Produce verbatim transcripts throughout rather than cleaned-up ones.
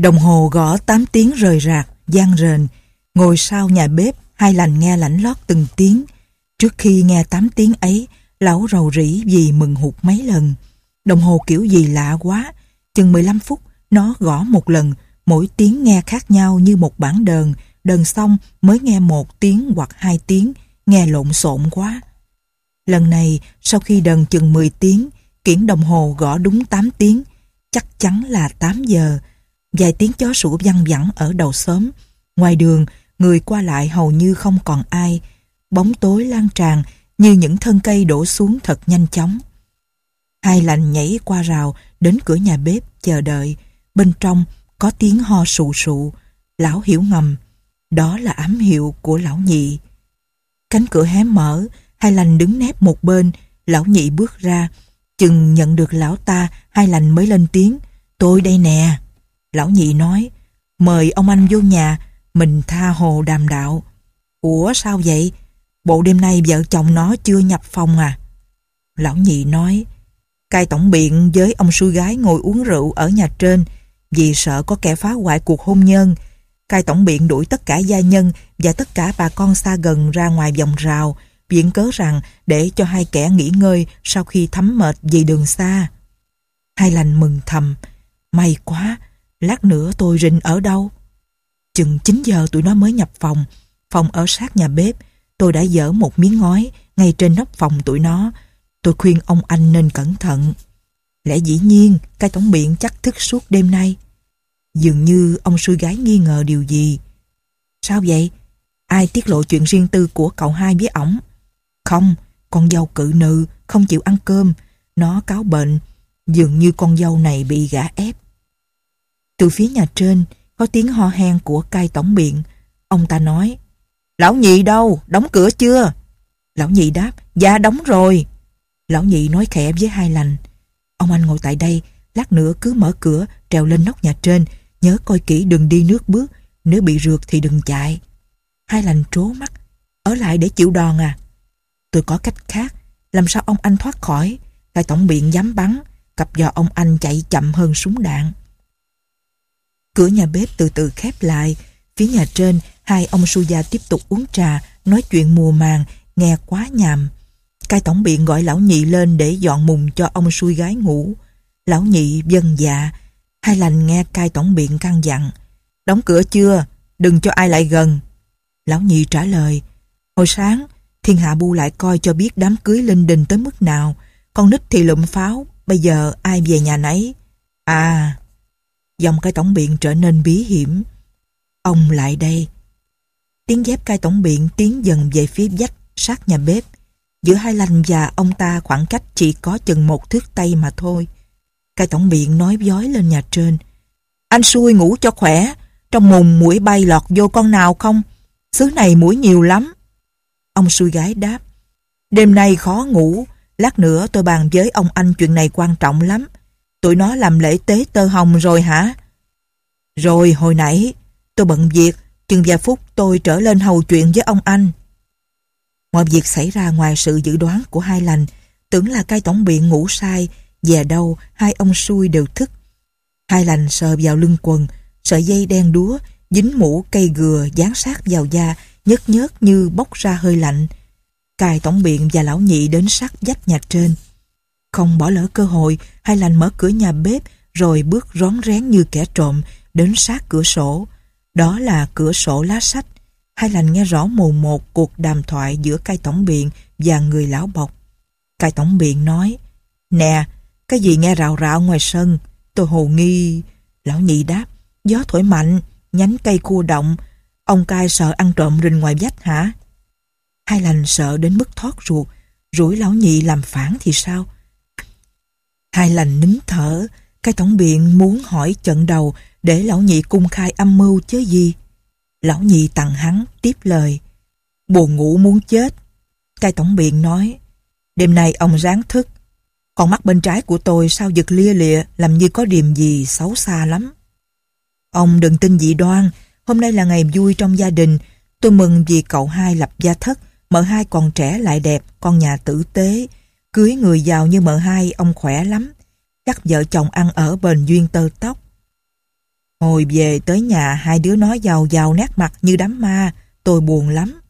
Đồng hồ gõ tám tiếng rời rạc, vang rền. Ngồi sau nhà bếp, Hai Lành nghe lãnh lót từng tiếng. Trước khi nghe tám tiếng ấy, lão rầu rĩ vì mừng hụt mấy lần. Đồng hồ kiểu gì lạ quá. Chừng mười lăm phút, nó gõ một lần, mỗi tiếng nghe khác nhau như một bản đờn. Đờn xong mới nghe một tiếng hoặc hai tiếng, nghe lộn xộn quá. Lần này, sau khi đờn chừng mười tiếng, kiển đồng hồ gõ đúng tám tiếng. Chắc chắn là tám giờ. Vài tiếng chó sủa văng vẳng ở đầu xóm. Ngoài đường, người qua lại hầu như không còn ai. Bóng tối lan tràn như những thân cây đổ xuống thật nhanh chóng. Hai Lành nhảy qua rào đến cửa nhà bếp chờ đợi. Bên trong có tiếng ho sụ sụ. Lão hiểu ngầm, đó là ám hiệu của lão nhị. Cánh cửa hé mở, Hai Lành đứng nép một bên. Lão nhị bước ra. Chừng nhận được lão ta, Hai Lành mới lên tiếng. Tôi đây nè. Lão nhị nói, mời ông anh vô nhà, mình tha hồ đàm đạo. Ủa sao vậy? Bộ đêm nay vợ chồng nó chưa nhập phòng à? Lão nhị nói, cai tổng biện với ông xui gái ngồi uống rượu ở nhà trên vì sợ có kẻ phá hoại cuộc hôn nhân. Cai tổng biện đuổi tất cả gia nhân và tất cả bà con xa gần ra ngoài vòng rào, viện cớ rằng để cho hai kẻ nghỉ ngơi sau khi thấm mệt vì đường xa. Hai Lành mừng thầm, may quá, lát nữa tôi rình ở đâu? Chừng chín giờ tụi nó mới nhập phòng. Phòng ở sát nhà bếp. Tôi đã dỡ một miếng ngói ngay trên nóc phòng tụi nó. Tôi khuyên ông anh nên cẩn thận. Lẽ dĩ nhiên cai tổng biện chắc thức suốt đêm nay. Dường như ông xui gái nghi ngờ điều gì. Sao vậy? Ai tiết lộ chuyện riêng tư của cậu hai với ổng? Không, con dâu cự nữ không chịu ăn cơm. Nó cáo bệnh. Dường như con dâu này bị gã ép. Từ phía nhà trên có tiếng ho hen của cai tổng biện. Ông ta nói, lão nhị đâu? Đóng cửa chưa? Lão nhị đáp, dạ đóng rồi. Lão nhị nói khẽ với Hai Lành, ông anh ngồi tại đây, lát nữa cứ mở cửa trèo lên nóc nhà trên, nhớ coi kỹ đừng đi nước bước, nếu bị rượt thì đừng chạy. Hai Lành trố mắt, ở lại để chịu đòn à? Tôi có cách khác, làm sao ông anh thoát khỏi? Cai tổng biện dám bắn, cặp giò ông anh chạy chậm hơn súng đạn. Cửa nhà bếp từ từ khép lại. Phía nhà trên, hai ông su gia tiếp tục uống trà, nói chuyện mùa màng, nghe quá nhàm. Cai tổng biện gọi lão nhị lên để dọn mùng cho ông xui gái ngủ. Lão nhị vâng dạ. Hai Lành nghe cai tổng biện căn dặn, đóng cửa chưa? Đừng cho ai lại gần. Lão nhị trả lời, hồi sáng thiên hạ bu lại coi cho biết đám cưới linh đình tới mức nào. Con nít thì lụm pháo, bây giờ ai về nhà nấy. À, giọng cai tổng biện trở nên bí hiểm. Ông lại đây. Tiếng dép cai tổng biện tiến dần về phía vách sát nhà bếp. Giữa Hai Lành và ông ta khoảng cách chỉ có chừng một thước tay mà thôi. Cai tổng biện nói vói lên nhà trên, anh xui ngủ cho khỏe, trong mùng muỗi bay lọt vô con nào không? Xứ này muỗi nhiều lắm. Ông xui gái đáp, đêm nay khó ngủ, lát nữa tôi bàn với ông anh chuyện này quan trọng lắm. Tụi nó làm lễ tế tơ hồng rồi hả? Rồi hồi nãy, tôi bận việc, chừng vài phút tôi trở lên hầu chuyện với ông anh. Mọi việc xảy ra ngoài sự dự đoán của Hai Lành, tưởng là cai tổng biện ngủ sai, về đâu hai ông xui đều thức. Hai Lành sờ vào lưng quần, sợi dây đen đúa, dính mũ cây gừa dán sát vào da, nhớt nhớt như bốc ra hơi lạnh. Cai tổng biện và lão nhị đến sát vách nhà trên. Không bỏ lỡ cơ hội, Hai Lành mở cửa nhà bếp rồi bước rón rén như kẻ trộm đến sát cửa sổ. Đó là cửa sổ lá sách. Hai Lành nghe rõ mồn một cuộc đàm thoại giữa cai tổng biện và người lão bộc. Cai tổng biện nói, nè, cái gì nghe rào rạo ngoài sân? Tôi hồ nghi. Lão nhị đáp, gió thổi mạnh, nhánh cây cua động. Ông cai sợ ăn trộm rình ngoài vách hả? Hai Lành sợ đến mức thoát ruột. Rủi lão nhị làm phản thì sao? Hai Lành nín thở. Cai tổng biện muốn hỏi trận đầu để lão nhị cung khai âm mưu chứ gì. Lão nhị tặng hắn tiếp lời, buồn ngủ muốn chết. Cai tổng biện nói, đêm nay ông ráng thức. Con mắt bên trái của tôi sao giật lia lịa, làm như có điềm gì xấu xa lắm. Ông đừng tin dị đoan, hôm nay là ngày vui trong gia đình. Tôi mừng vì cậu hai lập gia thất, mợ hai còn trẻ lại đẹp, con nhà tử tế. Cưới người giàu như mợ hai ông khỏe lắm. Chắc vợ chồng ăn ở bền duyên tơ tóc. Hồi về tới nhà hai đứa nó giàu giàu nét mặt như đám ma, tôi buồn lắm.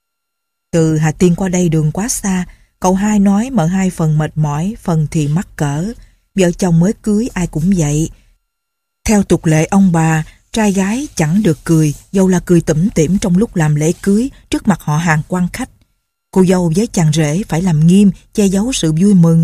Từ Hà Tiên qua đây đường quá xa, cậu hai nói mợ hai phần mệt mỏi, phần thì mắc cỡ. Vợ chồng mới cưới ai cũng vậy. Theo tục lệ ông bà, trai gái chẳng được cười, dầu là cười tủm tỉm trong lúc làm lễ cưới trước mặt họ hàng quan khách. Cô dâu với chàng rể phải làm nghiêm, che giấu sự vui mừng.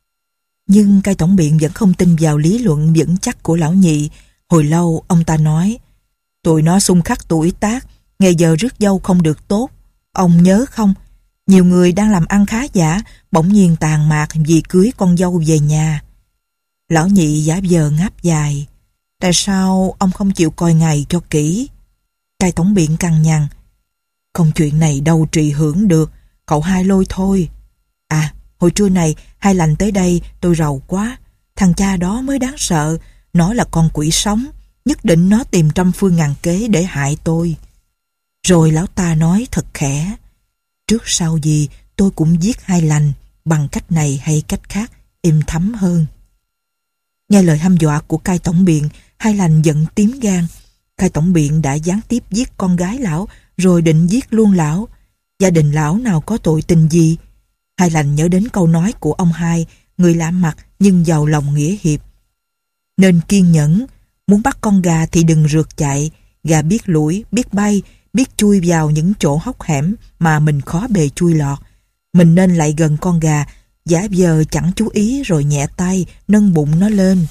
Nhưng cai tổng biện vẫn không tin vào lý luận vững chắc của lão nhị. Hồi lâu ông ta nói, tụi nó xung khắc tuổi tác, ngày giờ rước dâu không được tốt. Ông nhớ không, nhiều người đang làm ăn khá giả, bỗng nhiên tàn mạc vì cưới con dâu về nhà. Lão nhị giả vờ ngáp dài. Tại sao ông không chịu coi ngày cho kỹ? Cai tổng biện cằn nhằn. Không chuyện này đâu trì hưởng được, cậu hai lôi thôi. À, hồi trưa này hai lành tới đây tôi rầu quá. Thằng cha đó mới đáng sợ, nó là con quỷ sống, nhất định nó tìm trăm phương ngàn kế để hại tôi. Rồi lão ta nói thật khẽ, trước sau gì tôi cũng giết hai lành, bằng cách này hay cách khác, êm thấm hơn. Nghe lời hăm dọa của cai tổng biện, hai lành giận tím gan. Cai tổng biện đã gián tiếp giết con gái lão, rồi định giết luôn lão. Gia đình lão nào có tội tình gì? Hai lành nhớ đến câu nói của ông hai, người lạ mặt nhưng giàu lòng nghĩa hiệp. Nên kiên nhẫn, muốn bắt con gà thì đừng rượt chạy. Gà biết lủi, biết bay, biết chui vào những chỗ hốc hẻm mà mình khó bề chui lọt. Mình nên lại gần con gà, giả vờ chẳng chú ý rồi nhẹ tay nâng bụng nó lên.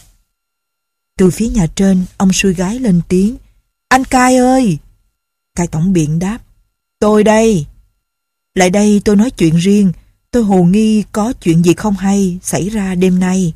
Từ phía nhà trên, ông xui gái lên tiếng, anh cai ơi! Cai tổng biện đáp, tôi đây. Lại đây tôi nói chuyện riêng, tôi hồ nghi có chuyện gì không hay xảy ra đêm nay.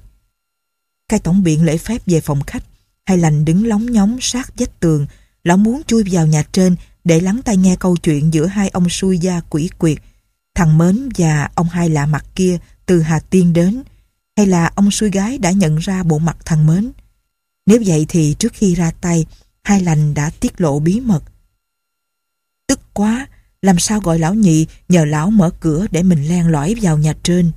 Cai tổng biện lễ phép về phòng khách, hai lành đứng lóng nhóng sát vách tường. Lão muốn chui vào nhà trên để lắng tai nghe câu chuyện giữa hai ông xui gia quỷ quyệt, thằng Mến và ông hai lạ mặt kia từ Hà Tiên đến, hay là ông xui gái đã nhận ra bộ mặt thằng Mến. Nếu vậy thì trước khi ra tay, hai lành đã tiết lộ bí mật. Tức quá, làm sao gọi lão nhị nhờ lão mở cửa để mình len lỏi vào nhà trên.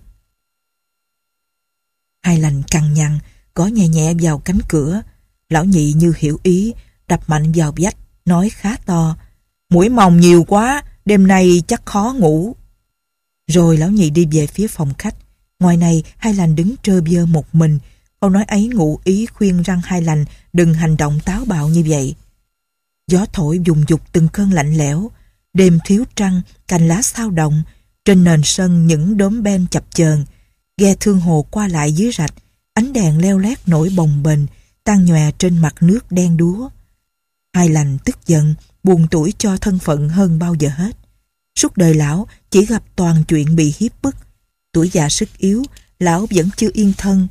Hai lành cằn nhằn, gõ nhẹ nhẹ vào cánh cửa. Lão nhị như hiểu ý, đập mạnh vào vách, nói khá to, muỗi mòng nhiều quá, đêm nay chắc khó ngủ. Rồi lão nhị đi về phía phòng khách. Ngoài này hai lành đứng trơ vơ một mình. Câu nói ấy ngụ ý khuyên răng hai lành đừng hành động táo bạo như vậy. Gió thổi vùng vụt từng cơn lạnh lẽo. Đêm thiếu trăng, cành lá xao động. Trên nền sân những đốm ben chập chờn. Ghe thương hồ qua lại dưới rạch. Ánh đèn leo lét nổi bồng bềnh, tan nhòe trên mặt nước đen đúa. Hai lành tức giận, buồn tủi cho thân phận hơn bao giờ hết. Suốt đời lão chỉ gặp toàn chuyện bị hiếp bức. Tuổi già sức yếu, lão vẫn chưa yên thân.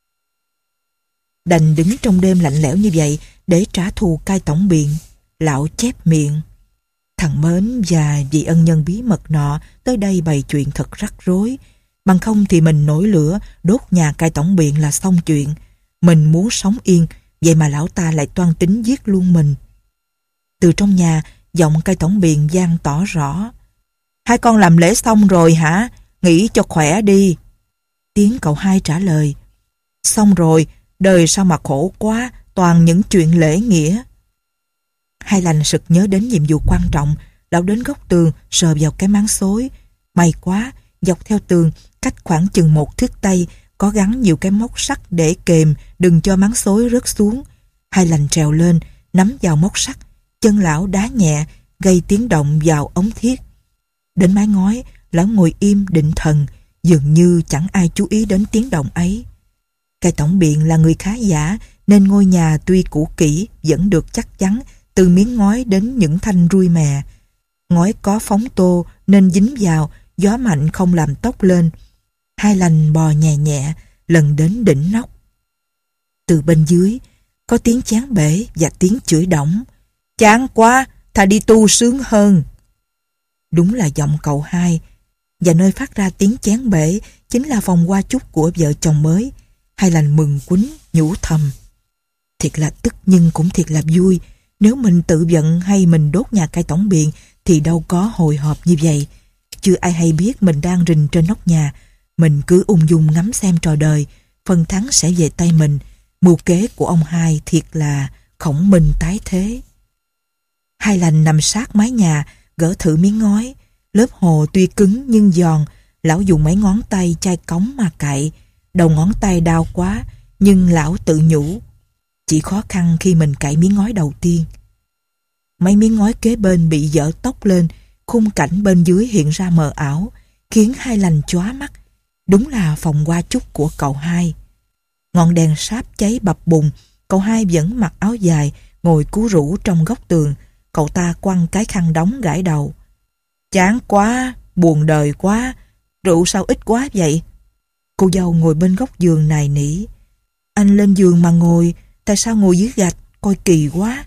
Đành đứng trong đêm lạnh lẽo như vậy để trả thù cai tổng biện. Lão chép miệng, thằng Mến và vị ân nhân bí mật nọ tới đây bày chuyện thật rắc rối. Bằng không thì mình nổi lửa đốt nhà cai tổng biện là xong chuyện. Mình muốn sống yên, vậy mà lão ta lại toan tính giết luôn mình. Từ trong nhà, giọng cai tổng biện vang tỏ rõ, hai con làm lễ xong rồi hả? Nghỉ cho khỏe đi. Tiếng cậu hai trả lời, xong rồi, đời sao mà khổ quá, toàn những chuyện lễ nghĩa. Hai lành sực nhớ đến nhiệm vụ quan trọng. Lão đến góc tường sờ vào cái máng xối. May quá, dọc theo tường cách khoảng chừng một thước tay có gắn nhiều cái móc sắt để kềm đừng cho máng xối rớt xuống. Hai lành trèo lên, nắm vào móc sắt. Chân lão đá nhẹ, gây tiếng động vào ống thiết. Đến mái ngói, lão ngồi im định thần, dường như chẳng ai chú ý đến tiếng động ấy. Cai tổng biện là người khá giả, nên ngôi nhà tuy cũ kỹ vẫn được chắc chắn từ miếng ngói đến những thanh rui mè. Ngói có phóng tô nên dính vào, gió mạnh không làm tóc lên. Hai lành bò nhẹ nhẹ, lần đến đỉnh nóc. Từ bên dưới, có tiếng chán bể và tiếng chửi đổng. Chán quá, thà đi tu sướng hơn. Đúng là giọng cậu hai, và nơi phát ra tiếng chán bể chính là phòng hoa chúc của vợ chồng mới. Hai lành mừng quýnh, nhủ thầm. Thiệt là tức nhưng cũng thiệt là vui. Nếu mình tự giận hay mình đốt nhà cai tổng biện thì đâu có hồi hộp như vậy. Chưa ai hay biết mình đang rình trên nóc nhà. Mình cứ ung dung ngắm xem trò đời. Phần thắng sẽ về tay mình. Mưu kế của ông hai thiệt là khổng minh tái thế. Hai lành nằm sát mái nhà, gỡ thử miếng ngói. Lớp hồ tuy cứng nhưng giòn, lão dùng mấy ngón tay chai cống mà cạy. Đầu ngón tay đau quá, nhưng lão tự nhủ, chỉ khó khăn khi mình cạy miếng ngói đầu tiên. Mấy miếng ngói kế bên bị dở tóc lên, khung cảnh bên dưới hiện ra mờ ảo, khiến hai lành chóa mắt. Đúng là phòng hoa chúc của cậu hai. Ngọn đèn sáp cháy bập bùng, cậu hai vẫn mặc áo dài, ngồi cú rũ trong góc tường. Cậu ta quăng cái khăn đóng gãi đầu. Chán quá, buồn đời quá, rượu sao ít quá vậy? Cô dâu ngồi bên góc giường nài nỉ. Anh lên giường mà ngồi, tại sao ngồi dưới gạch, coi kỳ quá.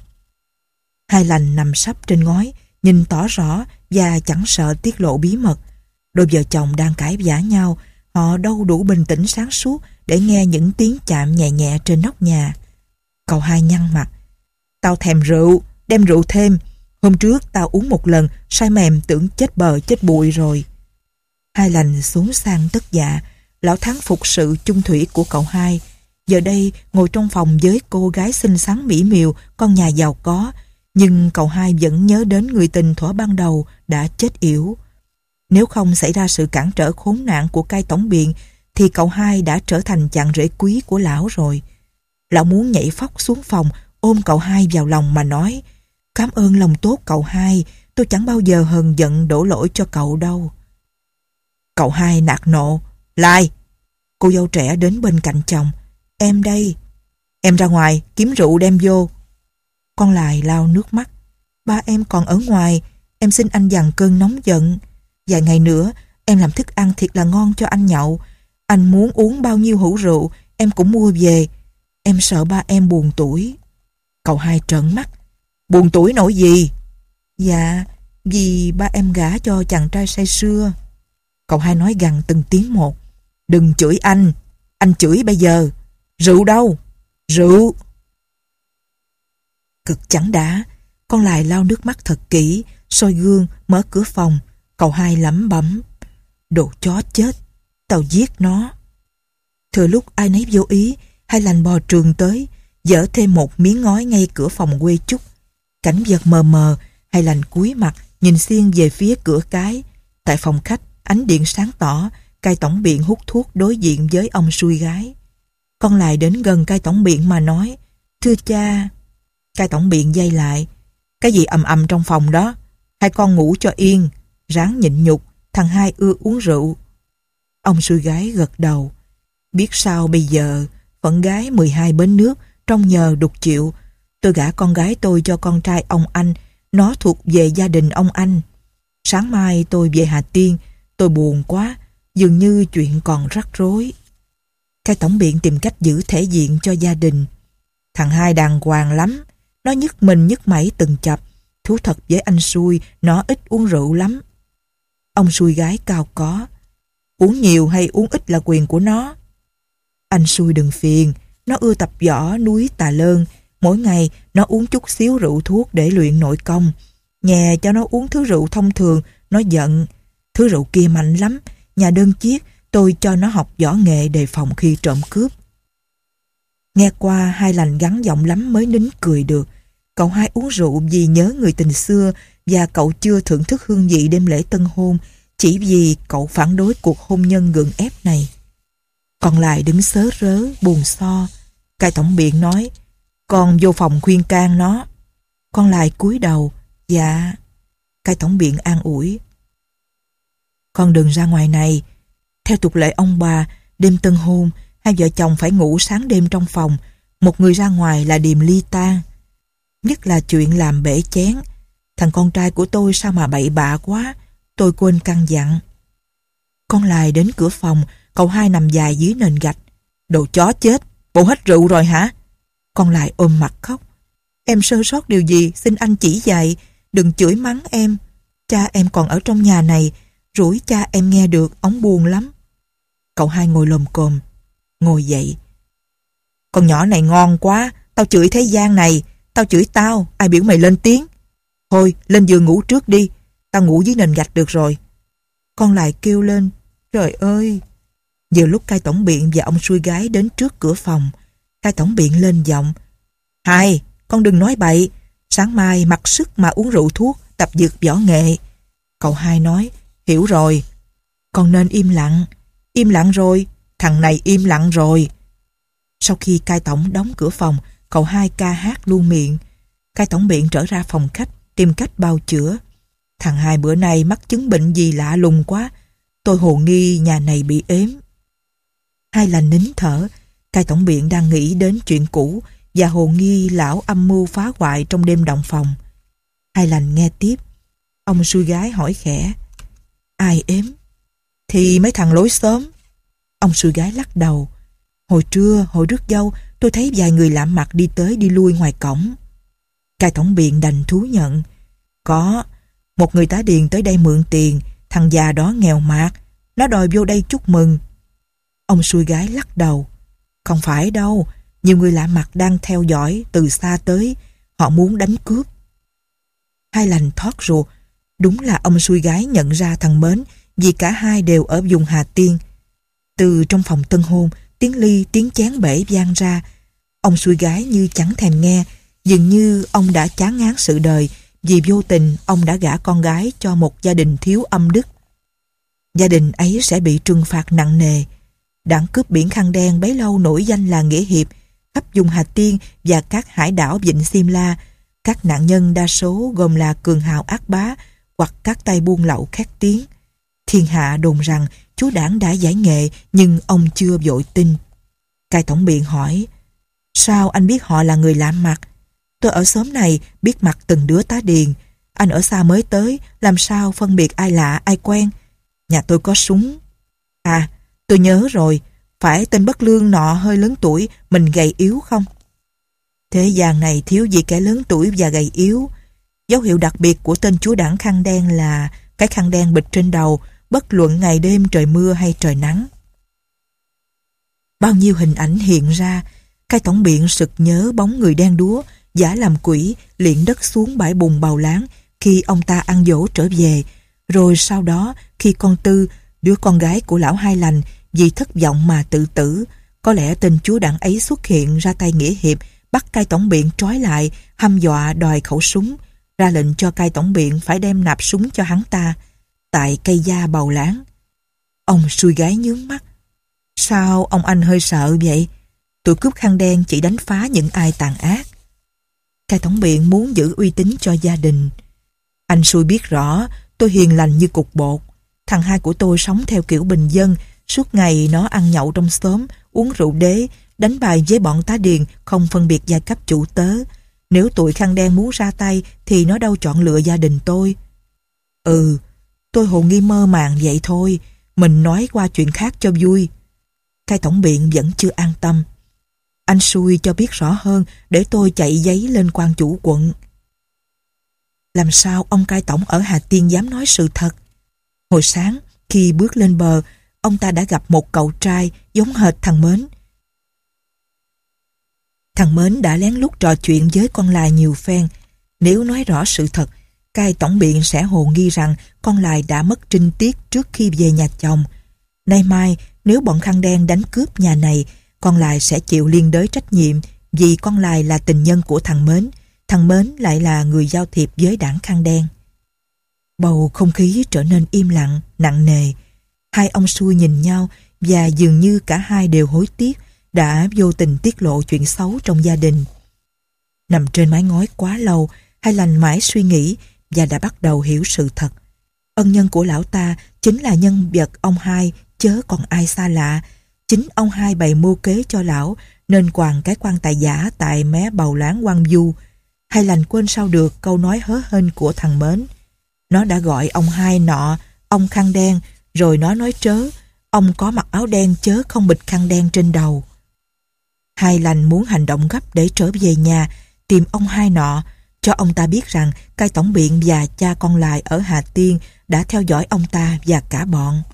Hai lành nằm sấp trên ngói, nhìn tỏ rõ và chẳng sợ tiết lộ bí mật. Đôi vợ chồng đang cãi vã nhau, họ đâu đủ bình tĩnh sáng suốt để nghe những tiếng chạm nhẹ nhẹ trên nóc nhà. Cậu hai nhăn mặt. Tao thèm rượu, đem rượu thêm. Hôm trước tao uống một lần, say mềm tưởng chết bờ chết bụi rồi. Hai lành xuống sang tất dạ. Lão Thắng phục sự chung thủy của cậu hai. Giờ đây ngồi trong phòng với cô gái xinh xắn mỹ miều, con nhà giàu có. Nhưng cậu hai vẫn nhớ đến người tình thuở ban đầu đã chết yểu. Nếu không xảy ra sự cản trở khốn nạn của cai tổng biện, thì cậu hai đã trở thành chàng rể quý của lão rồi. Lão muốn nhảy phóc xuống phòng, ôm cậu hai vào lòng mà nói, cảm ơn lòng tốt cậu hai, tôi chẳng bao giờ hờn giận đổ lỗi cho cậu đâu. Cậu hai nạt nộ, Lai! Cô dâu trẻ đến bên cạnh chồng. Em đây. Em ra ngoài, kiếm rượu đem vô. Con Lai lau nước mắt. Ba em còn ở ngoài, em xin anh dằn cơn nóng giận. Vài ngày nữa, em làm thức ăn thiệt là ngon cho anh nhậu. Anh muốn uống bao nhiêu hũ rượu, em cũng mua về. Em sợ ba em buồn tủi. Cậu hai trợn mắt. Buồn tủi nổi gì? Dạ, vì ba em gả cho chàng trai say sưa. Cậu hai nói gằn từng tiếng một. Đừng chửi anh, anh chửi bây giờ. Rượu đâu? Rượu! Cực chẳng đã, con Lai lau nước mắt thật kỹ, soi gương, mở cửa phòng. Cậu hai lẩm bẩm. Đồ chó chết, tao giết nó. Thừa lúc ai nấy vô ý, hai lành bò trường tới, dỡ thêm một miếng ngói ngay cửa phòng quê Trúc. Cảnh vật mờ mờ, hai lành cúi mặt, nhìn xiên về phía cửa cái. Tại phòng khách, ánh điện sáng tỏ, cai tổng biện hút thuốc đối diện với ông xui gái. Con Lai đến gần cai tổng biện mà nói, thưa cha. Cai tổng biện dây lại. Cái gì ầm ầm trong phòng đó? Hai con ngủ cho yên, ráng nhịn nhục, thằng hai ưa uống rượu. Ông xui gái gật đầu. Biết sao bây giờ, phận gái mười hai bến nước, trong nhờ đục chịu. Tôi gả con gái tôi cho con trai ông anh, nó thuộc về gia đình ông anh. Sáng mai tôi về Hà Tiên, tôi buồn quá, dường như chuyện còn rắc rối. Cai tổng biện tìm cách giữ thể diện cho gia đình. Thằng hai đàng hoàng lắm, nó nhức mình nhức mẩy từng chập. Thú thật với anh xui, nó ít uống rượu lắm. Ông xui gái cao có. Uống nhiều hay uống ít là quyền của nó. Anh xui đừng phiền, nó ưa tập võ núi Tà Lơn. Mỗi ngày nó uống chút xíu rượu thuốc để luyện nội công. Nhà cho nó uống thứ rượu thông thường, nó giận. Thứ rượu kia mạnh lắm, nhà đơn chiếc, tôi cho nó học võ nghệ đề phòng khi trộm cướp. Nghe qua hai lành gắn giọng lắm mới nín cười được. Cậu hai uống rượu vì nhớ người tình xưa và cậu chưa thưởng thức hương vị đêm lễ tân hôn, chỉ vì cậu phản đối cuộc hôn nhân gượng ép này. Còn lại đứng sớ rớ, buồn so. Cai tổng biện nói, con vô phòng khuyên can nó. Con lại cúi đầu, dạ. Cai tổng biện an ủi. Con đừng ra ngoài này. Theo tục lệ ông bà, đêm tân hôn, hai vợ chồng phải ngủ sáng đêm trong phòng. Một người ra ngoài là điềm ly tan. Nhất là chuyện làm bể chén. Thằng con trai của tôi sao mà bậy bạ quá. Tôi quên căn dặn. Con Lai đến cửa phòng, cậu hai nằm dài dưới nền gạch. Đồ chó chết, bộ hết rượu rồi hả? Con Lai ôm mặt khóc. Em sơ sót điều gì, xin anh chỉ dạy. Đừng chửi mắng em. Cha em còn ở trong nhà này. Rủi cha em nghe được, ổng buồn lắm. Cậu hai ngồi lồm cồm. Ngồi dậy. Con nhỏ này ngon quá. Tao chửi thế gian này. Tao chửi tao, ai biểu mày lên tiếng. Thôi, lên giường ngủ trước đi. Tao ngủ dưới nền gạch được rồi. Con lại kêu lên. Trời ơi! Giờ lúc cai tổng biện và ông xui gái đến trước cửa phòng. Cai tổng biện lên giọng. Hai, con đừng nói bậy. Sáng mai mặc sức mà uống rượu thuốc, tập dượt võ nghệ. Cậu hai nói, hiểu rồi. Con nên im lặng. Im lặng rồi, thằng này im lặng rồi. Sau khi cai tổng đóng cửa phòng, cậu hai ca hát luôn miệng. Cai tổng biện trở ra phòng khách, tìm cách bào chữa. Thằng hai bữa nay mắc chứng bệnh gì lạ lùng quá. Tôi hồ nghi nhà này bị ếm. Hai là nín thở. Cai tổng biện đang nghĩ đến chuyện cũ và hồ nghi lão âm mưu phá hoại trong đêm động phòng. Hai lành nghe tiếp. Ông xui gái hỏi khẽ, ai ếm? Thì mấy thằng lối xóm. Ông xui gái lắc đầu. Hồi trưa, hồi rước dâu, tôi thấy vài người lạ mặt đi tới đi lui ngoài cổng. Cai tổng biện đành thú nhận. Có, một người tá điền tới đây mượn tiền. Thằng già đó nghèo mạt, nó đòi vô đây chúc mừng. Ông xui gái lắc đầu. Không phải đâu, nhiều người lạ mặt đang theo dõi từ xa tới. Họ muốn đánh cướp. Hai lành thoát ruột. Đúng là ông xui gái nhận ra thằng Mến, vì cả hai đều ở vùng Hà Tiên. Từ trong phòng tân hôn, tiếng ly tiếng chén bể vang ra. Ông xui gái như chẳng thèm nghe. Dường như ông đã chán ngán sự đời, vì vô tình ông đã gả con gái cho một gia đình thiếu âm đức. Gia đình ấy sẽ bị trừng phạt nặng nề. Đảng cướp biển khăn đen bấy lâu nổi danh là nghĩa hiệp khắp vùng Hà Tiên và các hải đảo Vịnh Simla. Các nạn nhân đa số gồm là cường hào ác bá hoặc các tay buôn lậu khét tiếng. Thiên hạ đồn rằng chúa Đảng đã giải nghệ, nhưng ông chưa vội tin. Cai tổng biện hỏi, sao anh biết họ là người lạ mặt? Tôi ở xóm này biết mặt từng đứa tá điền. Anh ở xa mới tới, làm sao phân biệt ai lạ ai quen? Nhà tôi có súng. À, tôi nhớ rồi, phải tên bất lương nọ hơi lớn tuổi, mình gầy yếu không? Thế gian này thiếu gì kẻ lớn tuổi và gầy yếu. Dấu hiệu đặc biệt của tên chúa Đảng khăn đen là cái khăn đen bịt trên đầu, bất luận ngày đêm trời mưa hay trời nắng. Bao nhiêu hình ảnh hiện ra. Cai tổng biện sực nhớ bóng người đen đúa giả làm quỷ liệng đất xuống bãi bùn Bào Láng khi ông ta ăn dỗ trở về. Rồi sau đó khi con Tư, đứa con gái của lão Hai Lành, vì thất vọng mà tự tử, có lẽ tên chúa Đảng ấy xuất hiện ra tay nghĩa hiệp, bắt cai tổng biện trói lại, hăm dọa đòi khẩu súng, ra lệnh cho cai tổng biện phải đem nạp súng cho hắn ta tại cây gia Bào Láng. Ông xui gái nhướng mắt. Sao ông anh hơi sợ vậy? Tụi cướp khăn đen chỉ đánh phá những ai tàn ác. Cai tổng biện muốn giữ uy tín cho gia đình. Anh xui biết rõ tôi hiền lành như cục bột. Thằng hai của tôi sống theo kiểu bình dân, suốt ngày nó ăn nhậu trong xóm, uống rượu đế, đánh bài với bọn tá điền, không phân biệt giai cấp chủ tớ. Nếu tụi khăn đen muốn ra tay thì nó đâu chọn lựa gia đình tôi. Ừ, tôi hồ nghi mơ màng vậy thôi, mình nói qua chuyện khác cho vui. Cai tổng biện vẫn chưa an tâm. Anh xui cho biết rõ hơn để tôi chạy giấy lên quan chủ quận. Làm sao ông cai tổng ở Hà Tiên dám nói sự thật? Hồi sáng khi bước lên bờ, ông ta đã gặp một cậu trai giống hệt thằng Mến. Thằng Mến đã lén lút trò chuyện với con Lai nhiều phen. Nếu nói rõ sự thật, cai tổng biện sẽ hồ nghi rằng con Lai đã mất trinh tiết trước khi về nhà chồng. Nay mai nếu bọn khăn đen đánh cướp nhà này, con Lai sẽ chịu liên đới trách nhiệm, vì con Lai là tình nhân của thằng Mến, thằng Mến lại là người giao thiệp với đảng khăn đen. Bầu không khí trở nên im lặng, nặng nề. Hai ông xui nhìn nhau và dường như cả hai đều hối tiếc đã vô tình tiết lộ chuyện xấu trong gia đình. Nằm trên mái ngói quá lâu, Hai Lành mãi suy nghĩ và đã bắt đầu hiểu sự thật. Ân nhân của lão ta chính là nhân vật ông hai, chớ còn ai xa lạ. Chính ông hai bày mưu kế cho lão nên quàng cái quan tài giả tại mé Bào Láng Quang Du. Hai Lành quên sao được câu nói hớ hênh của thằng Mến. Nó đã gọi ông hai nọ ông khăn đen, rồi nó nói trớ ông có mặc áo đen chớ không bịt khăn đen trên đầu. Hai Lành muốn hành động gấp để trở về nhà tìm ông hai nọ, cho ông ta biết rằng cai tổng biện và cha con Lai ở Hà Tiên đã theo dõi ông ta và cả bọn.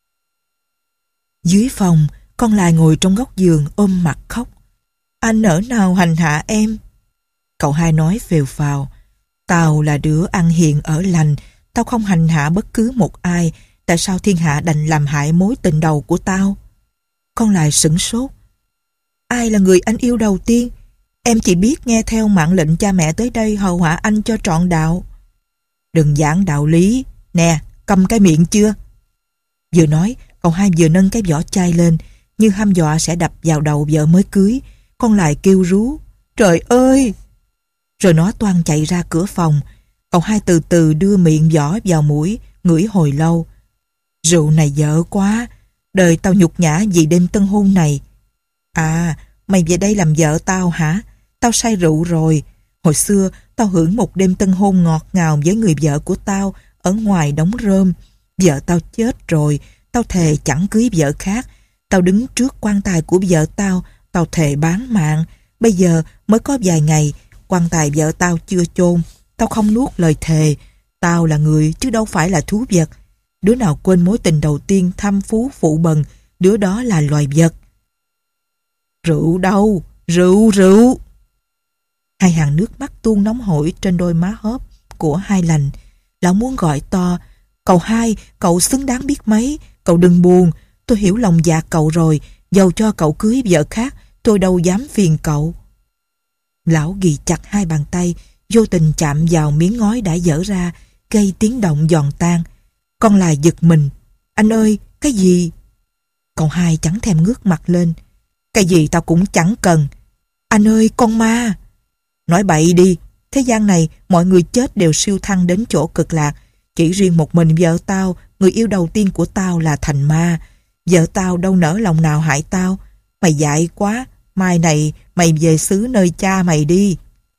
Dưới phòng, con Lai ngồi trong góc giường ôm mặt khóc. Anh nỡ nào hành hạ em? Cậu hai nói phèo phào. Tao là đứa ăn hiền ở lành, tao không hành hạ bất cứ một ai. Tại sao thiên hạ đành làm hại mối tình đầu của tao? Con Lai sửng sốt. Ai là người anh yêu đầu tiên? Em chỉ biết nghe theo mạng lệnh cha mẹ tới đây hầu hạ anh cho trọn đạo. Đừng giảng đạo lý. Nè, câm cái miệng chưa? Vừa nói, cậu hai vừa nâng cái vỏ chai lên, như hăm dọa sẽ đập vào đầu vợ mới cưới. Con lại kêu rú: Trời ơi! Rồi nó toan chạy ra cửa phòng. Cậu hai từ từ đưa miệng vỏ vào mũi, ngửi hồi lâu. Rượu này dở quá, đời tao nhục nhã vì đêm tân hôn này. À, mày về đây làm vợ tao hả? Tao say rượu rồi. Hồi xưa tao hưởng một đêm tân hôn ngọt ngào với người vợ của tao ở ngoài đống rơm. Vợ tao chết rồi, tao thề chẳng cưới vợ khác. Tao đứng trước quan tài của vợ tao, tao thề bán mạng. Bây giờ mới có vài ngày, quan tài vợ tao chưa chôn. Tao không nuốt lời thề. Tao là người chứ đâu phải là thú vật. Đứa nào quên mối tình đầu tiên tham phú phụ bần, đứa đó là loài vật. Rượu đâu? Rượu, rượu! Hai hàng nước mắt tuôn nóng hổi trên đôi má hớp của Hai Lành. Lão muốn gọi to: Cậu hai, cậu xứng đáng biết mấy. Cậu đừng buồn, tôi hiểu lòng dạ cậu rồi. Dầu cho cậu cưới vợ khác, tôi đâu dám phiền cậu. Lão ghì chặt hai bàn tay, vô tình chạm vào miếng ngói đã dở ra, gây tiếng động giòn tan. Con Lai giật mình: Anh ơi, cái gì? Cậu hai chẳng thèm ngước mặt lên: Cái gì tao cũng chẳng cần. Anh ơi, con ma! Nói bậy đi, thế gian này mọi người chết đều siêu thăng đến chỗ cực lạc. Chỉ riêng một mình vợ tao, người yêu đầu tiên của tao là thành ma. Vợ tao đâu nỡ lòng nào hại tao. Mày dại quá, mai này mày về xứ nơi cha mày đi.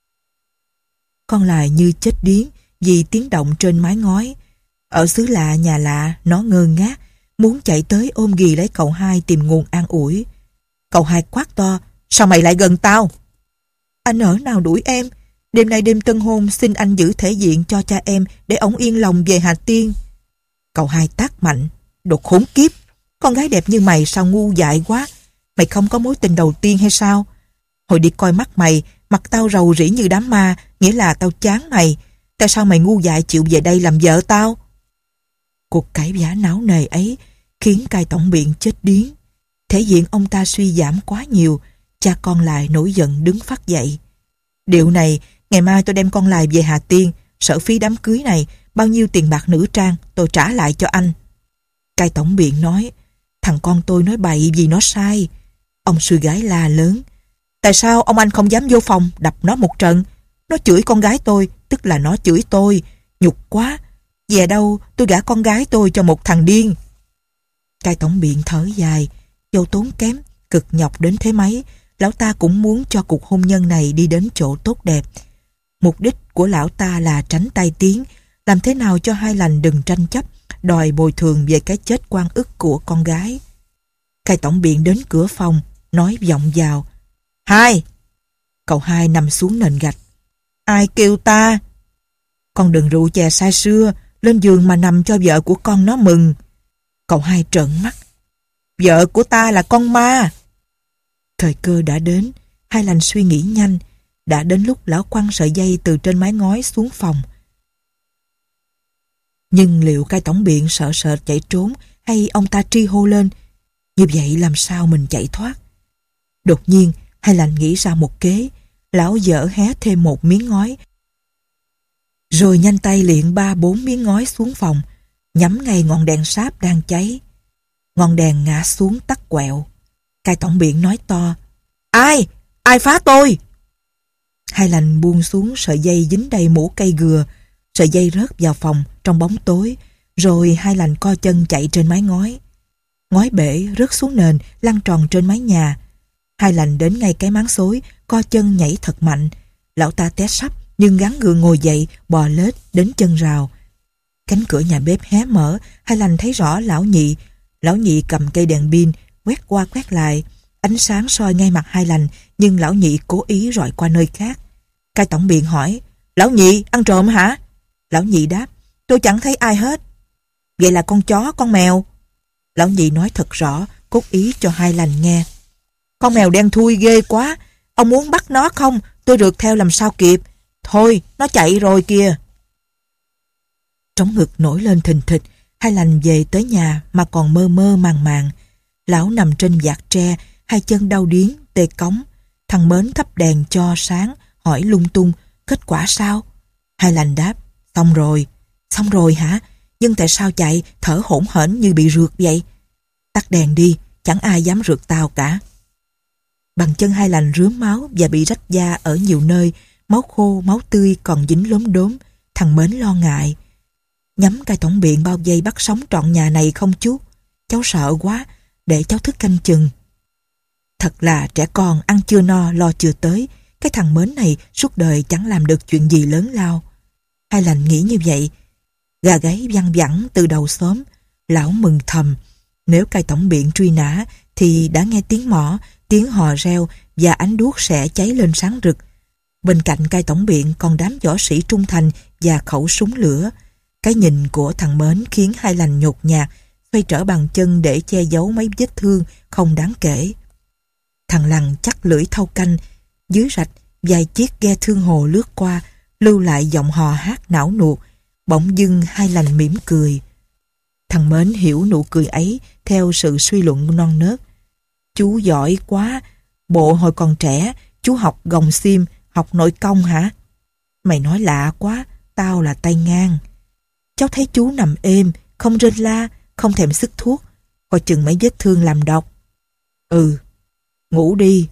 Con Lai như chết điếng vì tiếng động trên mái ngói. Ở xứ lạ nhà lạ, nó ngơ ngác, muốn chạy tới ôm ghì lấy cậu hai tìm nguồn an ủi. Cậu hai quát to: Sao mày lại gần tao? Anh ở nào đuổi em? Đêm nay đêm tân hôn, xin anh giữ thể diện cho cha em để ổng yên lòng về Hà Tiên. Cậu hai tát mạnh: Đồ khốn kiếp! Con gái đẹp như mày sao ngu dại quá? Mày không có mối tình đầu tiên hay sao? Hồi đi coi mắt mày, mặt tao rầu rĩ như đám ma, nghĩa là tao chán mày. Tại sao mày ngu dại chịu về đây làm vợ tao? Cuộc cãi vã náo nề ấy khiến cai tổng biện chết điếng. Thể diện ông ta suy giảm quá nhiều. Cha con lại nổi giận đứng phát dậy: Điệu này, ngày mai tôi đem con Lai về Hà Tiên, sở phí đám cưới này, bao nhiêu tiền bạc nữ trang tôi trả lại cho anh. Cai tổng biện nói: Thằng con tôi nói bậy vì nó sai. Ông sư gái la lớn: Tại sao ông anh không dám vô phòng đập nó một trận? Nó chửi con gái tôi, tức là nó chửi tôi. Nhục quá. Về đâu tôi gả con gái tôi cho một thằng điên. Cai tổng biện thở dài: Dâu tốn kém, cực nhọc đến thế mấy, lão ta cũng muốn cho cuộc hôn nhân này đi đến chỗ tốt đẹp. Mục đích của lão ta là tránh tai tiếng, làm thế nào cho Hai Lành đừng tranh chấp, đòi bồi thường về cái chết oan ức của con gái. Cai tổng biện đến cửa phòng, nói vọng vào: Hai! Cậu hai nằm xuống nền gạch: Ai kêu ta? Con đừng rượu chè say sưa, lên giường mà nằm cho vợ của con nó mừng. Cậu hai trợn mắt: Vợ của ta là con ma. Thời cơ đã đến. Hai Lành suy nghĩ nhanh. Đã đến lúc lão quăng sợi dây từ trên mái ngói xuống phòng. Nhưng liệu cai tổng biện sợ sệt chạy trốn, hay ông ta tri hô lên? Như vậy làm sao mình chạy thoát? Đột nhiên Hai Lành nghĩ ra một kế. Lão dở hé thêm một miếng ngói, rồi nhanh tay liệng ba bốn miếng ngói xuống phòng, nhắm ngay ngọn đèn sáp đang cháy. Ngọn đèn ngã xuống tắt quẹo. Cai tổng biện nói to: Ai? Ai phá tôi? Hai Lành buông xuống sợi dây dính đầy mũ cây gừa. Sợi dây rớt vào phòng trong bóng tối. Rồi Hai Lành co chân chạy trên mái ngói. Ngói bể rớt xuống nền, lăn tròn trên mái nhà. Hai Lành đến ngay cái máng xối, co chân nhảy thật mạnh. Lão ta té sấp nhưng gắng gượng ngồi dậy, bò lết đến chân rào. Cánh cửa nhà bếp hé mở. Hai Lành thấy rõ lão nhị. Lão nhị cầm cây đèn pin quét qua quét lại. Ánh sáng soi ngay mặt Hai Lành, nhưng lão nhị cố ý rọi qua nơi khác. Cai tổng biện hỏi: Lão nhị ăn trộm hả? Lão nhị đáp: Tôi chẳng thấy ai hết. Vậy là con chó, con mèo? Lão nhị nói thật rõ, cốt ý cho Hai Lành nghe. Con mèo đen thui ghê quá. Ông muốn bắt nó không? Tôi rượt theo làm sao kịp. Thôi, nó chạy rồi kìa. Trống ngực nổi lên thình thịch. Hai Lành về tới nhà mà còn mơ mơ màng màng. Lão nằm trên vạt tre, hai chân đau điếng, tê cống. Thằng Thằng Mến thắp đèn cho sáng, hỏi lung tung, kết quả sao? Hai Lành đáp, xong rồi. Xong rồi hả? Nhưng tại sao chạy thở hổn hển như bị rượt vậy? Tắt đèn đi, chẳng ai dám rượt tao cả. Bàn chân Hai Lành rướm máu và bị rách da ở nhiều nơi, máu khô, máu tươi còn dính lốm đốm. Thằng Mến lo ngại. Nhắm cai tổng biện bao vây bắt sống trọn nhà này không chú? Cháu sợ quá, để cháu thức canh chừng. Thật là trẻ con ăn chưa no lo chưa tới. Cái thằng Mến này suốt đời chẳng làm được chuyện gì lớn lao. Hai Lành nghĩ như vậy. Gà gáy văng vẳng từ đầu xóm. Lão mừng thầm. Nếu cai tổng biện truy nã thì đã nghe tiếng mõ, tiếng hò reo và ánh đuốc sẽ cháy lên sáng rực. Bên cạnh cai tổng biện còn đám võ sĩ trung thành và khẩu súng lửa. Cái nhìn của thằng Mến khiến Hai Lành nhột nhạt, xoay trở bàn chân để che giấu mấy vết thương không đáng kể. Thằng Lằn chắc lưỡi thau canh, dưới rạch vài chiếc ghe thương hồ lướt qua, lưu lại giọng hò hát não nuột. Bỗng dưng Hai Lành mỉm cười. Thằng Mến hiểu nụ cười ấy theo sự suy luận non nớt. Chú giỏi quá, bộ hồi còn trẻ chú học gồng xiêm, học nội công hả? Mày nói lạ quá, tao là tay ngang. Cháu thấy chú nằm êm, không rên la, không thèm sức thuốc, coi chừng mấy vết thương làm độc. Ừ, ngủ đi.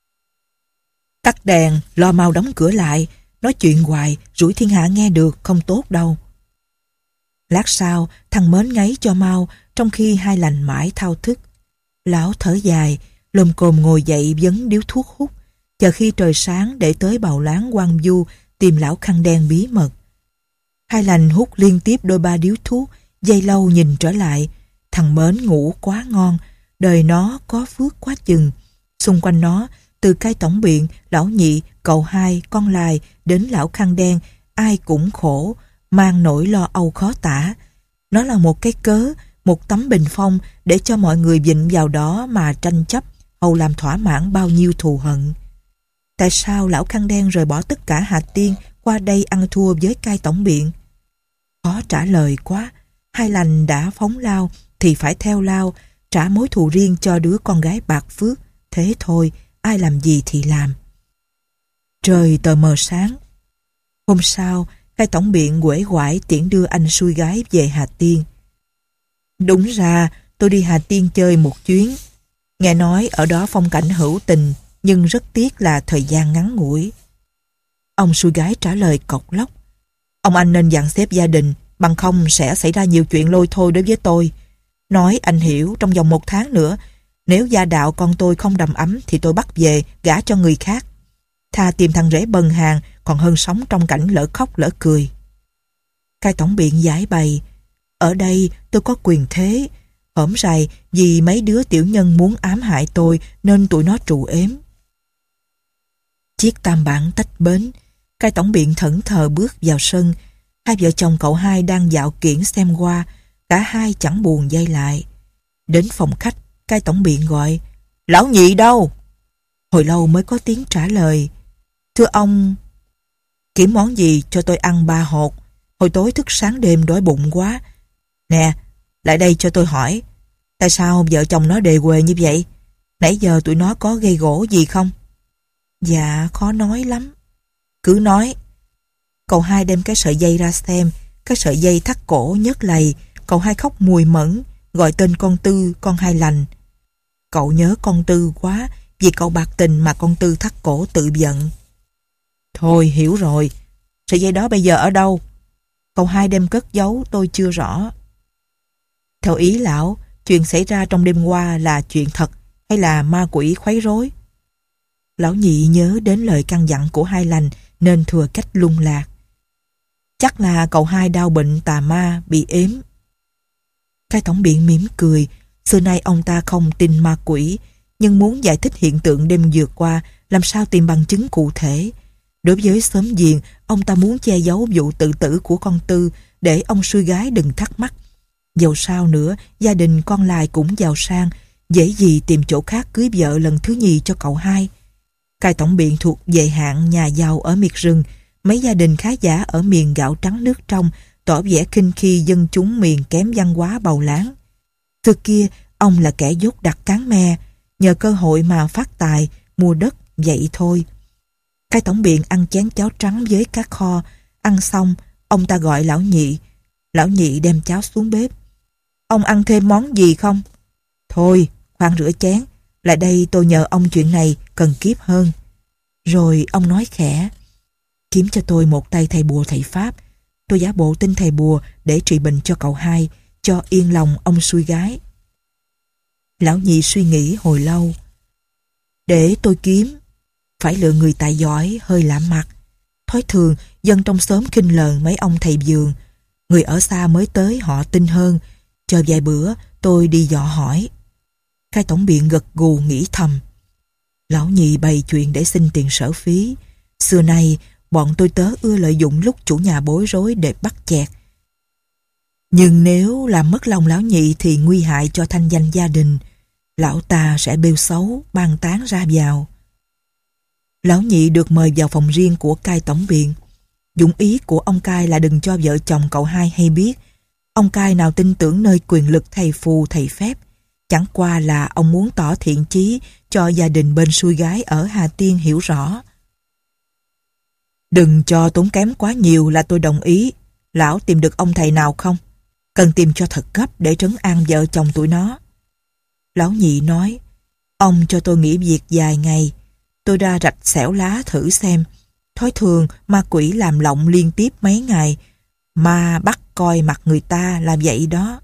Tắt đèn, lo mau đóng cửa lại, nói chuyện hoài, rủi thiên hạ nghe được, không tốt đâu. Lát sau, thằng Mến ngáy cho mau, trong khi Hai Lành mãi thao thức. Lão thở dài, lồm cồm ngồi dậy vấn điếu thuốc hút, chờ khi trời sáng để tới bào láng Quang Du tìm lão khăn đen bí mật. Hai Lành hút liên tiếp đôi ba điếu thuốc, giây lâu nhìn trở lại. Thằng Mến ngủ quá ngon, đời nó có phước quá chừng. Xung quanh nó, từ cai tổng biện, lão nhị, cậu hai, con Lai đến lão khăn đen, ai cũng khổ, mang nỗi lo âu khó tả. Nó là một cái cớ, một tấm bình phong để cho mọi người vịn vào đó mà tranh chấp, hầu làm thỏa mãn bao nhiêu thù hận. Tại sao lão khăn đen rời bỏ tất cả Hà Tiên qua đây ăn thua với cai tổng biện? Khó trả lời quá. Hai Lành đã phóng lao thì phải theo lao, trả mối thù riêng cho đứa con gái bạc phước. Thế thôi, ai làm gì thì làm. Trời tờ mờ sáng. Hôm sau, cai tổng biện uể oải tiễn đưa anh xuôi gái về Hà Tiên. Đúng ra, tôi đi Hà Tiên chơi một chuyến. Nghe nói ở đó phong cảnh hữu tình, nhưng rất tiếc là thời gian ngắn ngủi. Ông xuôi gái trả lời cộc lốc. Ông anh nên dặn xếp gia đình, bằng không sẽ xảy ra nhiều chuyện lôi thôi đối với tôi. Nói anh hiểu, trong vòng một tháng nữa, nếu gia đạo con tôi không đầm ấm thì tôi bắt về gả cho người khác. Thà tìm thằng rể bần hàng còn hơn sống trong cảnh lỡ khóc lỡ cười. Cai tổng biện giải bày. Ở đây tôi có quyền thế. Hổm rày vì mấy đứa tiểu nhân muốn ám hại tôi nên tụi nó trù ếm. Chiếc tam bản tách bến. Cai tổng biện thẫn thờ bước vào sân. Hai vợ chồng cậu hai đang dạo kiển xem qua. Cả hai chẳng buồn dây lại. Đến phòng khách, cai tổng biện gọi. Lão nhị đâu? Hồi lâu mới có tiếng trả lời. Thưa ông, kiếm món gì cho tôi ăn ba hột. Hồi tối thức sáng đêm đói bụng quá. Nè, lại đây cho tôi hỏi. Tại sao vợ chồng nó đề quê như vậy? Nãy giờ tụi nó có gây gổ gì không? Dạ, khó nói lắm. Cứ nói. Cậu hai đem cái sợi dây ra xem. Cái sợi dây thắt cổ nhớt lầy. Cậu hai khóc mùi mẫn, gọi tên con Tư, con Hai Lành. Cậu nhớ con Tư quá, vì cậu bạc tình mà con Tư thắt cổ tự giận. Thôi hiểu rồi. Sợi dây đó bây giờ ở đâu? Cậu hai đem cất giấu, tôi chưa rõ. Theo ý lão, chuyện xảy ra trong đêm qua là chuyện thật hay là ma quỷ khuấy rối? Lão nhị nhớ đến lời căn dặn của Hai Lành nên thừa cách lung lạc. Chắc là cậu hai đau bệnh tà ma, bị ếm. Cai tổng biện mỉm cười. Xưa nay ông ta không tin ma quỷ, nhưng muốn giải thích hiện tượng đêm vừa qua, làm sao tìm bằng chứng cụ thể. Đối với xóm giềng, ông ta muốn che giấu vụ tự tử của con Tư để ông xuôi gái đừng thắc mắc. Dầu sao nữa, gia đình con Lai cũng giàu sang, dễ gì tìm chỗ khác cưới vợ lần thứ nhì cho cậu hai. Cai tổng biện thuộc về hạng nhà giàu ở miệt rừng, mấy gia đình khá giả ở miền gạo trắng nước trong tỏ vẻ khinh khi dân chúng miền kém văn hóa bầu láng. Từ kia, ông là kẻ dốt đặt cán me, nhờ cơ hội mà phát tài, mua đất, vậy thôi. Cai tổng biện ăn chén cháo trắng với cá kho. Ăn xong, ông ta gọi lão nhị. Lão nhị đem cháo xuống bếp. Ông ăn thêm món gì không? Thôi, khoan rửa chén. Lại đây tôi nhờ ông chuyện này cần kiếp hơn. Rồi ông nói khẽ. Kiếm cho tôi một tay thầy bùa thầy Pháp. Tôi giả bộ tin thầy bùa để trị bệnh cho cậu hai, cho yên lòng ông xui gái. Lão nhị suy nghĩ hồi lâu. Để tôi kiếm. Phải lựa người tài giỏi, hơi lạ mặt. Thói thường, dân trong xóm khinh lờn mấy ông thầy vườn. Người ở xa mới tới họ tin hơn. Chờ vài bữa, tôi đi dò hỏi. Cai tổng biện gật gù nghĩ thầm. Lão nhị bày chuyện để xin tiền sở phí. Xưa nay, bọn tôi tớ ưa lợi dụng lúc chủ nhà bối rối để bắt chẹt. Nhưng nếu làm mất lòng lão nhị thì nguy hại cho thanh danh gia đình. Lão ta sẽ bêu xấu, ban tán ra vào. Lão nhị được mời vào phòng riêng của cai tổng biện. Dụng ý của ông cai là đừng cho vợ chồng cậu hai hay biết. Ông cai nào tin tưởng nơi quyền lực thầy phù thầy phép. Chẳng qua là ông muốn tỏ thiện chí cho gia đình bên xui gái ở Hà Tiên hiểu rõ. Đừng cho tốn kém quá nhiều là tôi đồng ý. Lão tìm được ông thầy nào không? Cần tìm cho thật gấp để trấn an vợ chồng tụi nó. Lão nhị nói, ông cho tôi nghỉ việc vài ngày. Tôi ra rạch xẻo lá thử xem. Thói thường ma quỷ làm lộng liên tiếp mấy ngày. Ma bắt coi mặt người ta là vậy đó.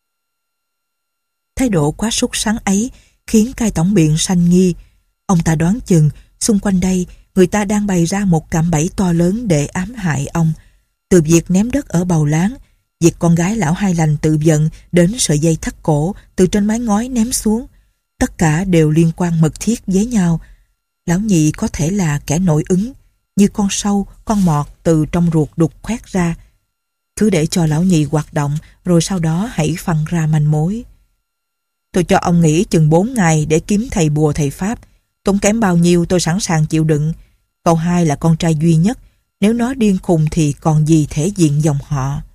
Thái độ quá sốt sắng ấy khiến cai tổng biện sanh nghi. Ông ta đoán chừng xung quanh đây người ta đang bày ra một cạm bẫy to lớn để ám hại ông. Từ việc ném đất ở Bầu Láng, việc con gái lão Hai Lành tự giận đến sợi dây thắt cổ từ trên mái ngói ném xuống. Tất cả đều liên quan mật thiết với nhau. Lão nhị có thể là kẻ nội ứng, như con sâu, con mọt từ trong ruột đục khoét ra. Cứ để cho lão nhị hoạt động, rồi sau đó hãy phân ra manh mối. Tôi cho ông nghỉ chừng bốn ngày để kiếm thầy bùa thầy Pháp. Tốn kém bao nhiêu tôi sẵn sàng chịu đựng. Cậu hai là con trai duy nhất. Nếu nó điên khùng thì còn gì thể diện dòng họ.